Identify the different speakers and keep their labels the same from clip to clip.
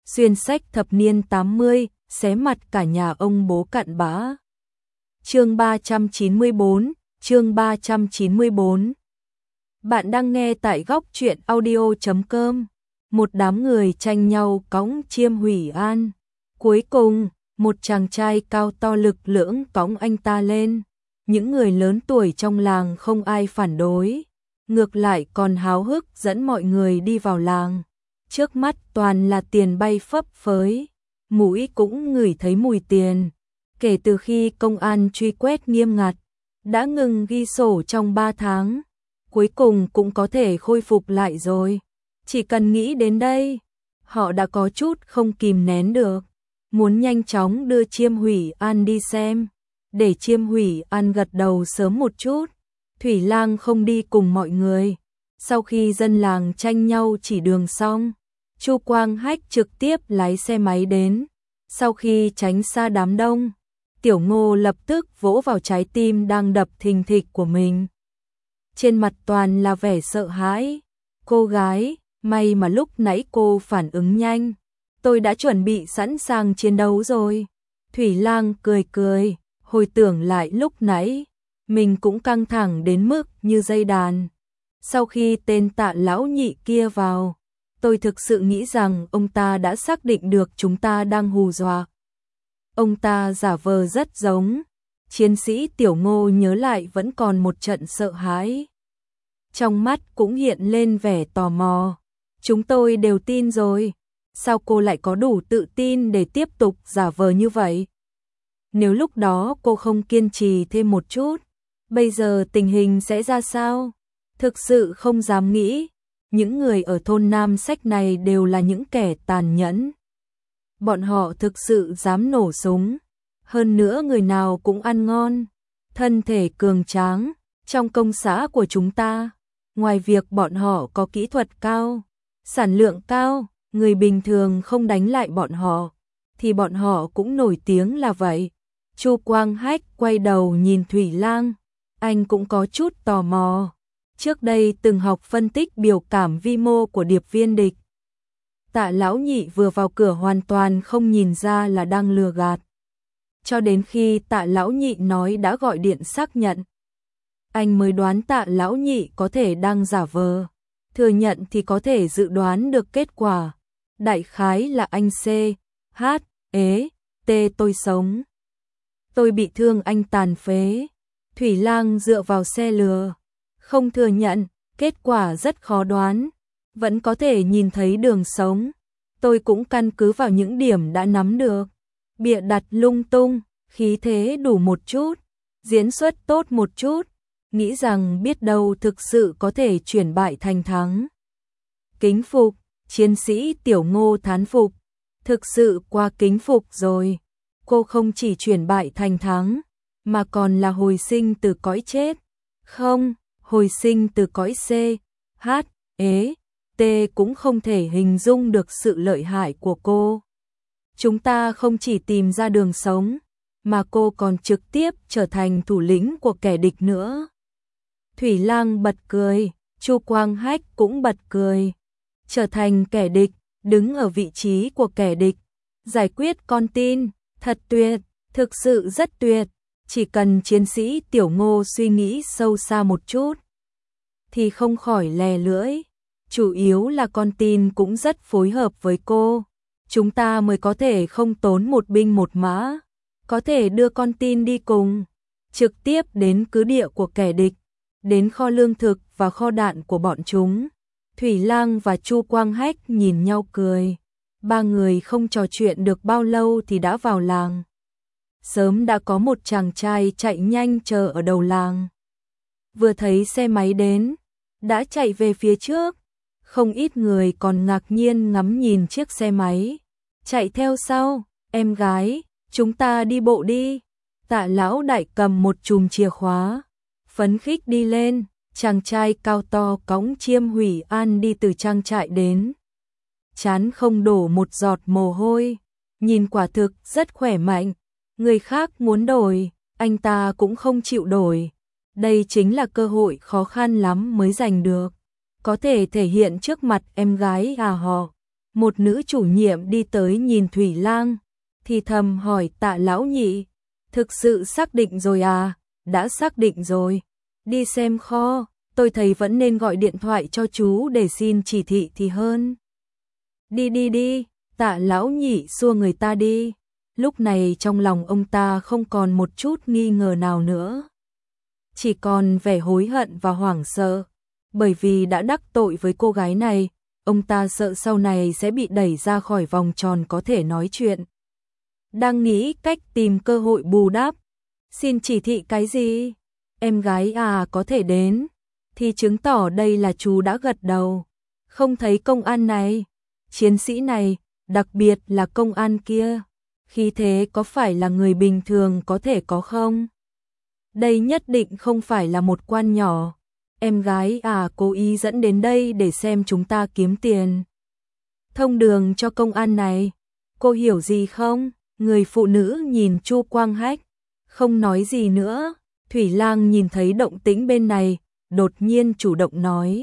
Speaker 1: xuyên sách thập niên 80, xé mặt cả nhà ông bố cặn bã. Chương 394, chương 394. Bạn đang nghe tại góc truyện audio.com. Một đám người tranh nhau cõng Chiêm Hủy An. Cuối cùng, một chàng trai cao to lực lưỡng cõng anh ta lên. Những người lớn tuổi trong làng không ai phản đối, ngược lại còn háo hức dẫn mọi người đi vào làng. Trước mắt toàn là tiền bay phấp phới, mũi cũng ngửi thấy mùi tiền. Kể từ khi công an truy quét nghiêm ngặt, đã ngừng ghi sổ trong 3 tháng, cuối cùng cũng có thể khôi phục lại rồi. Chỉ cần nghĩ đến đây, họ đã có chút không kìm nén được, muốn nhanh chóng đưa Chiêm Hủy An đi xem, để Chiêm Hủy An gật đầu sớm một chút. Thủy Lang không đi cùng mọi người. Sau khi dân làng tranh nhau chỉ đường xong, Chu Quang Hách trực tiếp lái xe máy đến. Sau khi tránh xa đám đông, Tiểu Ngô lập tức vỗ vào trái tim đang đập thình thịch của mình. Trên mặt toàn là vẻ sợ hãi. Cô gái, may mà lúc nãy cô phản ứng nhanh. Tôi đã chuẩn bị sẵn sàng chiến đấu rồi. Thủy Lang cười cười, hồi tưởng lại lúc nãy, mình cũng căng thẳng đến mức như dây đàn. Sau khi tên Tạ lão nhị kia vào, tôi thực sự nghĩ rằng ông ta đã xác định được chúng ta đang hù dọa. Ông ta giả vờ rất giống chiến sĩ. Tiểu Ngô nhớ lại vẫn còn một trận sợ hãi. Trong mắt cũng hiện lên vẻ tò mò. Chúng tôi đều tin rồi, sao cô lại có đủ tự tin để tiếp tục giả vờ như vậy? Nếu lúc đó cô không kiên trì thêm một chút, bây giờ tình hình sẽ ra sao? Thực sự không dám nghĩ. Những người ở thôn Nam Sách này đều là những kẻ tàn nhẫn. Bọn họ thực sự dám nổ súng. Hơn nữa người nào cũng ăn ngon, thân thể cường tráng. Trong công xã của chúng ta, ngoài việc bọn họ có kỹ thuật cao, sản lượng cao, người bình thường không đánh lại bọn họ, thì bọn họ cũng nổi tiếng là vậy. Chu Quang Hách quay đầu nhìn Thủy Lang, anh cũng có chút tò mò. Trước đây từng học phân tích biểu cảm vi mô của điệp viên địch. Tạ lão nhị vừa vào cửa hoàn toàn không nhìn ra là đang lừa gạt. Cho đến khi Tạ lão nhị nói đã gọi điện xác nhận, anh mới đoán Tạ lão nhị có thể đang giả vờ. Thừa nhận thì có thể dự đoán được kết quả. Đại khái là anh C, H, ế, T tôi sống. Tôi bị thương anh tàn phế. Thủy Lang dựa vào xe lừa, không thừa nhận, kết quả rất khó đoán. Vẫn có thể nhìn thấy đường sống. Tôi cũng căn cứ vào những điểm đã nắm được, bịa đặt lung tung, khí thế đủ một chút, diễn xuất tốt một chút, nghĩ rằng biết đâu thực sự có thể chuyển bại thành thắng. Kính phục, chiến sĩ Tiểu Ngô thán phục, thực sự quá kính phục rồi. Cô không chỉ chuyển bại thành thắng, mà còn là hồi sinh từ cõi chết. Không, hồi sinh từ cõi C, H, ế, T cũng không thể hình dung được sự lợi hại của cô. Chúng ta không chỉ tìm ra đường sống, mà cô còn trực tiếp trở thành thủ lĩnh của kẻ địch nữa. Thủy Lang bật cười, Chu Quang Hách cũng bật cười. Trở thành kẻ địch, đứng ở vị trí của kẻ địch, giải quyết con tin, thật tuyệt, thực sự rất tuyệt. Chỉ cần chiến sĩ Tiểu Ngô suy nghĩ sâu xa một chút, thì không khỏi lè lưỡi. Chủ yếu là con tin cũng rất phối hợp với cô. Chúng ta mới có thể không tốn một binh một mã, có thể đưa con tin đi cùng, trực tiếp đến cứ địa của kẻ địch, đến kho lương thực và kho đạn của bọn chúng. Thủy Lang và Chu Quang Hách nhìn nhau cười. Ba người không trò chuyện được bao lâu thì đã vào làng. Sớm đã có một chàng trai chạy nhanh chờ ở đầu làng. Vừa thấy xe máy đến, đã chạy về phía trước. Không ít người còn ngạc nhiên ngắm nhìn chiếc xe máy. Chạy theo sau, em gái, chúng ta đi bộ đi. Tạ lão đại cầm một chùm chìa khóa, phấn khích đi lên. Chàng trai cao to cõng Chiêm Hủy An đi từ trang trại đến. Trán không đổ một giọt mồ hôi, nhìn quả thực rất khỏe mạnh. Người khác muốn đổi, anh ta cũng không chịu đổi. Đây chính là cơ hội khó khăn lắm mới giành được. Có thể thể hiện trước mặt em gái họ. Một nữ chủ nhiệm đi tới nhìn Thủy Lang, thì thầm hỏi Tạ lão nhị, thực sự xác định rồi à? Đã xác định rồi. Đi xem kho, tôi thấy vẫn nên gọi điện thoại cho chú để xin chỉ thị thì hơn. Đi đi đi, Tạ lão nhị xua người ta đi. Lúc này trong lòng ông ta không còn một chút nghi ngờ nào nữa. Chỉ còn vẻ hối hận và hoảng sợ. Bởi vì đã đắc tội với cô gái này, ông ta sợ sau này sẽ bị đẩy ra khỏi vòng tròn có thể nói chuyện. Đang nghĩ cách tìm cơ hội bù đắp. Xin chỉ thị cái gì? Em gái à có thể đến, thì chứng tỏ đây là chú đã gật đầu. Không thấy công an này, chiến sĩ này, đặc biệt là công an kia, khí thế có phải là người bình thường có thể có không? Đây nhất định không phải là một quan nhỏ. Em gái à cố ý dẫn đến đây để xem chúng ta kiếm tiền. Thông đường cho công an này, cô hiểu gì không? Người phụ nữ nhìn Chu Quang Hách, không nói gì nữa. Thủy Lang nhìn thấy động tĩnh bên này, đột nhiên chủ động nói.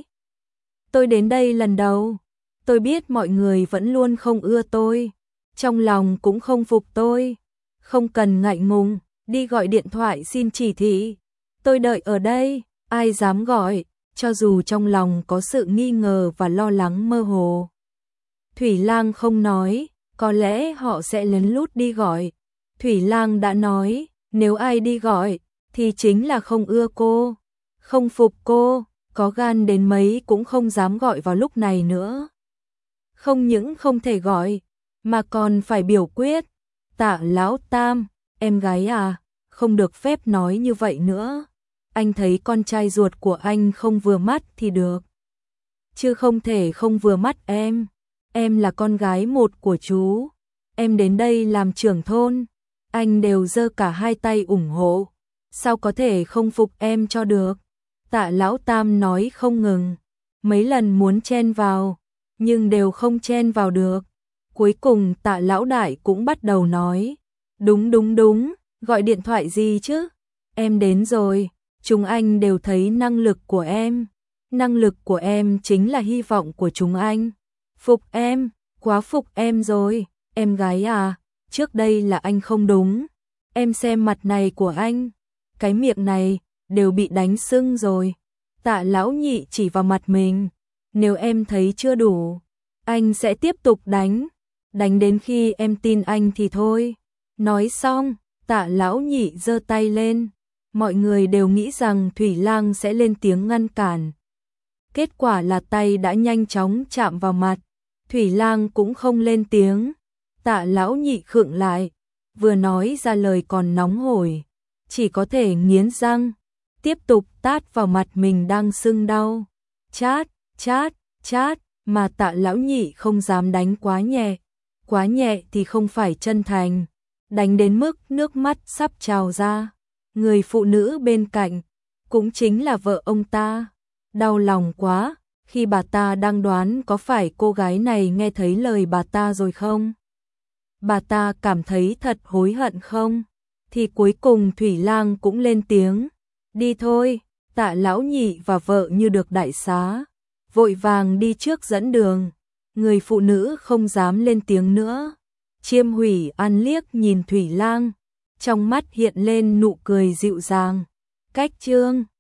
Speaker 1: Tôi đến đây lần đầu, tôi biết mọi người vẫn luôn không ưa tôi, trong lòng cũng không phục tôi. Không cần ngại ngùng, đi gọi điện thoại xin chỉ thị. Tôi đợi ở đây, ai dám gọi, cho dù trong lòng có sự nghi ngờ và lo lắng mơ hồ. Thủy Lang không nói, có lẽ họ sẽ lén lút đi gọi. Thủy Lang đã nói, nếu ai đi gọi, thì chính là không ưa cô, không phục cô, có gan đến mấy cũng không dám gọi vào lúc này nữa. Không những không thể gọi, mà còn phải biểu quyết. Tạ lão tam, em gái à, không được phép nói như vậy nữa. Anh thấy con trai ruột của anh không vừa mắt thì được, chứ không thể không vừa mắt em. Em là con gái một của chú, em đến đây làm trưởng thôn, anh đều giơ cả hai tay ủng hộ, sao có thể không phục em cho được. Tạ lão tam nói không ngừng, mấy lần muốn chen vào, nhưng đều không chen vào được. Cuối cùng Tạ lão đại cũng bắt đầu nói, đúng, gọi điện thoại gì chứ, em đến rồi, chúng anh đều thấy năng lực của em. Năng lực của em chính là hy vọng của chúng anh. Phục em, quá phục em rồi, em gái à, trước đây là anh không đúng. Em xem mặt này của anh, cái miệng này, đều bị đánh sưng rồi. Tạ lão nhị chỉ vào mặt mình, nếu em thấy chưa đủ, anh sẽ tiếp tục đánh đến khi em tin anh thì thôi. Nói xong, Tạ lão nhị giơ tay lên, mọi người đều nghĩ rằng Thủy Lang sẽ lên tiếng ngăn cản. Kết quả là tay đã nhanh chóng chạm vào mặt, Thủy Lang cũng không lên tiếng. Tạ lão nhị khựng lại, vừa nói ra lời còn nóng hổi, chỉ có thể nghiến răng, tiếp tục tát vào mặt mình đang sưng đau. Chát, mà Tạ lão nhị không dám đánh quá nhẹ thì không phải chân thành, đánh đến mức nước mắt sắp trào ra. Người phụ nữ bên cạnh, cũng chính là vợ ông ta, đau lòng quá, khi bà ta đang đoán có phải cô gái này nghe thấy lời bà ta rồi không? Bà ta cảm thấy thật hối hận không? Thì cuối cùng Thủy Lang cũng lên tiếng, đi thôi. Tạ lão nhị và vợ như được đại xá, vội vàng đi trước dẫn đường. Người phụ nữ không dám lên tiếng nữa. Chiêm Hủy An liếc nhìn Thủy Lang, trong mắt hiện lên nụ cười dịu dàng. Cách chương